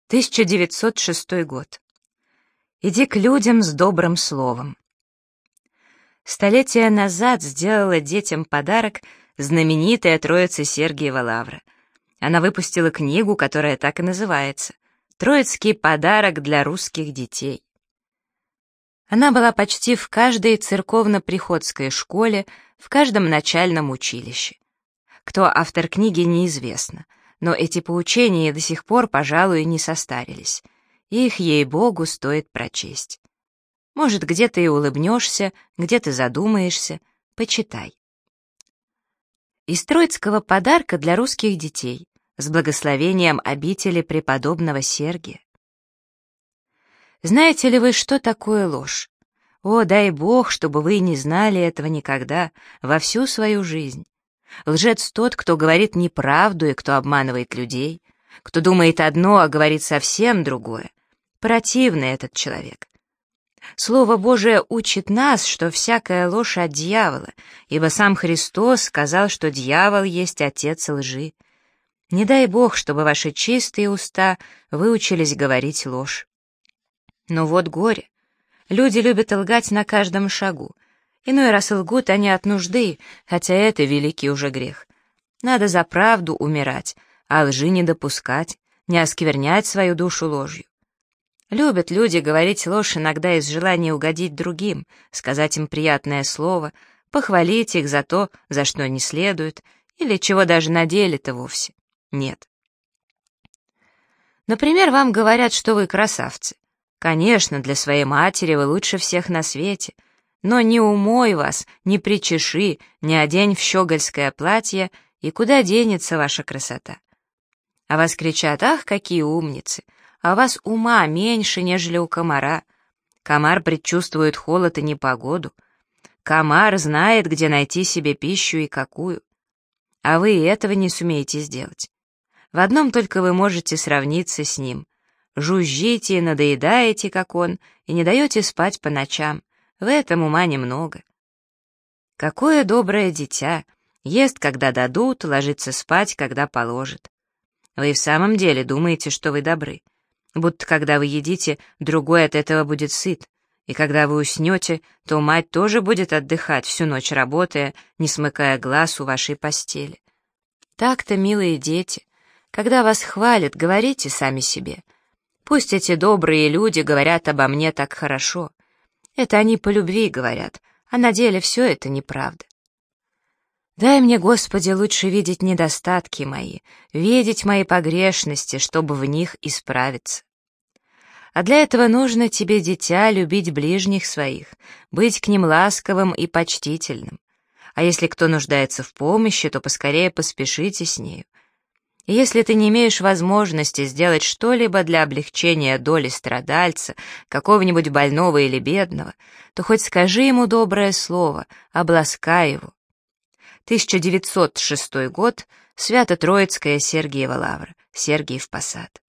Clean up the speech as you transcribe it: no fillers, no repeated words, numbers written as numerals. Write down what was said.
1906 год. Иди к людям с добрым словом. Столетия назад сделала детям подарок знаменитая Троица Сергиева Лавра. Она выпустила книгу, которая так и называется «Троицкий подарок для русских детей». Она была почти в каждой церковно-приходской школе, в каждом начальном училище. Кто автор книги, неизвестно, но эти поучения до сих пор, пожалуй, не состарились. Их, ей-богу, стоит прочесть. Может, где-то и улыбнешься, где-то задумаешься. Почитай. Из троицкого подарка для русских детей с благословением обители преподобного Сергия. Знаете ли вы, что такое ложь? О, дай Бог, чтобы вы не знали этого никогда, во всю свою жизнь. Лжец тот, кто говорит неправду и кто обманывает людей, кто думает одно, а говорит совсем другое. Противный этот человек. Слово Божие учит нас, что всякая ложь от дьявола, ибо сам Христос сказал, что дьявол есть отец лжи. Не дай Бог, чтобы ваши чистые уста выучились говорить ложь. Но вот горе. Люди любят лгать на каждом шагу. Иной раз лгут они от нужды, хотя это великий уже грех. Надо за правду умирать, а лжи не допускать, не осквернять свою душу ложью. Любят люди говорить ложь иногда из желания угодить другим, сказать им приятное слово, похвалить их за то, за что не следует, или чего даже на деле-то вовсе нет. Например, вам говорят, что вы красавцы. Конечно, для своей матери вы лучше всех на свете, но не умой вас, не причеши, не одень в щегольское платье, и куда денется ваша красота? А вас кричат: ах, какие умницы! А у вас ума меньше, нежели у комара. Комар предчувствует холод и непогоду. Комар знает, где найти себе пищу и какую. А вы и этого не сумеете сделать. В одном только вы можете сравниться с ним. Жужжите и надоедаете, как он, и не даете спать по ночам. В этом ума немного. Какое доброе дитя! Ест, когда дадут, ложится спать, когда положат. Вы и в самом деле думаете, что вы добры. Будто когда вы едите, другой от этого будет сыт. И когда вы уснете, то мать тоже будет отдыхать, всю ночь работая, не смыкая глаз у вашей постели. Так-то, милые дети, когда вас хвалят, говорите сами себе: пусть эти добрые люди говорят обо мне так хорошо. Это они по любви говорят, а на деле все это неправда. Дай мне, Господи, лучше видеть недостатки мои, видеть мои погрешности, чтобы в них исправиться. А для этого нужно тебе, дитя, любить ближних своих, быть к ним ласковым и почтительным. А если кто нуждается в помощи, то поскорее поспешите с нею. И если ты не имеешь возможности сделать что-либо для облегчения доли страдальца, какого-нибудь больного или бедного, то хоть скажи ему доброе слово, обласкай его. 1906 год, Свято-Троицкая Сергиева Лавра, Сергиев Посад.